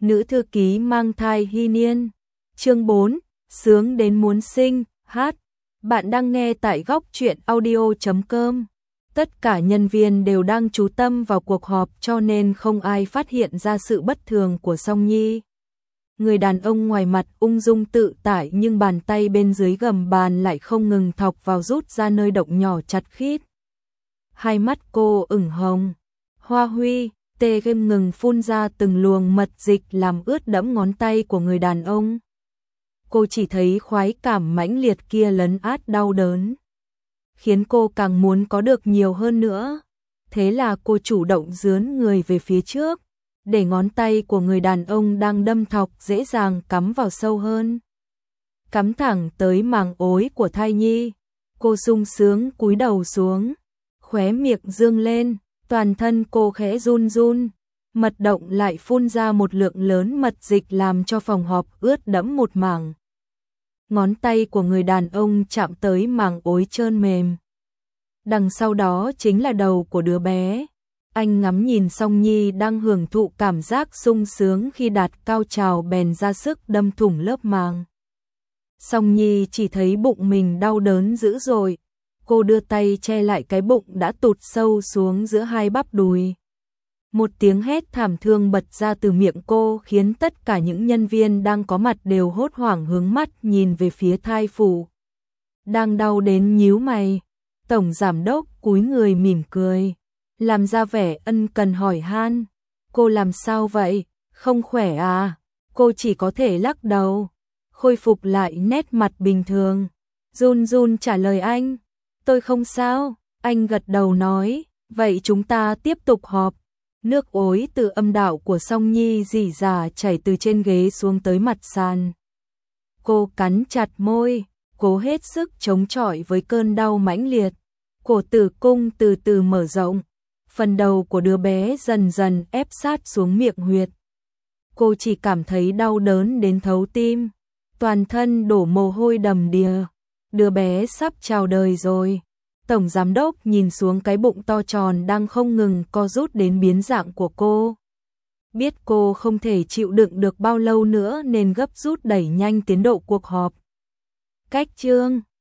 nữ thư ký mang thai hy niên. Chương 4, sướng đến muốn sinh, hát. Bạn đang nghe tại góc truyện audio.com. Tất cả nhân viên đều đang chú tâm vào cuộc họp cho nên không ai phát hiện ra sự bất thường của Song Nhi. Người đàn ông ngoài mặt ung dung tự tại nhưng bàn tay bên dưới gầm bàn lại không ngừng thọc vào rút ra nơi động nhỏ chặt khít. Hai mắt cô ửng hồng. Hoa Huy, tê game ngừng phun ra từng luồng mật dịch làm ướt đẫm ngón tay của người đàn ông. Cô chỉ thấy khoái cảm mãnh liệt kia lấn át đau đớn, khiến cô càng muốn có được nhiều hơn nữa. Thế là cô chủ động dướn người về phía trước, để ngón tay của người đàn ông đang đâm thọc dễ dàng cắm vào sâu hơn. Cắm thẳng tới màng ối của thai nhi. Cô sung sướng cúi đầu xuống, khóe miệng dương lên, toàn thân cô khẽ run run. Mật động lại phun ra một lượng lớn mật dịch làm cho phòng họp ướt đẫm một mảng. Ngón tay của người đàn ông chạm tới màng ối trơn mềm. Đằng sau đó chính là đầu của đứa bé. Anh ngắm nhìn Song Nhi đang hưởng thụ cảm giác sung sướng khi đạt cao trào bèn ra sức đâm thủng lớp màng. Song Nhi chỉ thấy bụng mình đau đớn dữ dội. Cô đưa tay che lại cái bụng đã tụt sâu xuống giữa hai bắp đùi. Một tiếng hét thảm thương bật ra từ miệng cô khiến tất cả những nhân viên đang có mặt đều hốt hoảng hướng mắt nhìn về phía thai phụ. Đang đau đến nhíu mày. Tổng giám đốc cúi người mỉm cười, làm ra vẻ ân cần hỏi han. Cô làm sao vậy? Không khỏe à? Cô chỉ có thể lắc đầu, khôi phục lại nét mặt bình thường. Run run trả lời anh. Tôi không sao. Anh gật đầu nói, vậy chúng ta tiếp tục họp. Nước ối từ âm đạo của Song Nhi rỉ rả chảy từ trên ghế xuống tới mặt sàn. Cô cắn chặt môi, cố hết sức chống chọi với cơn đau mãnh liệt. Cổ tử cung từ từ mở rộng, phần đầu của đứa bé dần dần ép sát xuống miệng huyệt. Cô chỉ cảm thấy đau đớn đến thấu tim, toàn thân đổ mồ hôi đầm đìa. Đứa bé sắp chào đời rồi. Tổng giám đốc nhìn xuống cái bụng to tròn đang không ngừng co rút đến biến dạng của cô. Biết cô không thể chịu đựng được bao lâu nữa nên gấp rút đẩy nhanh tiến độ cuộc họp. Cách chương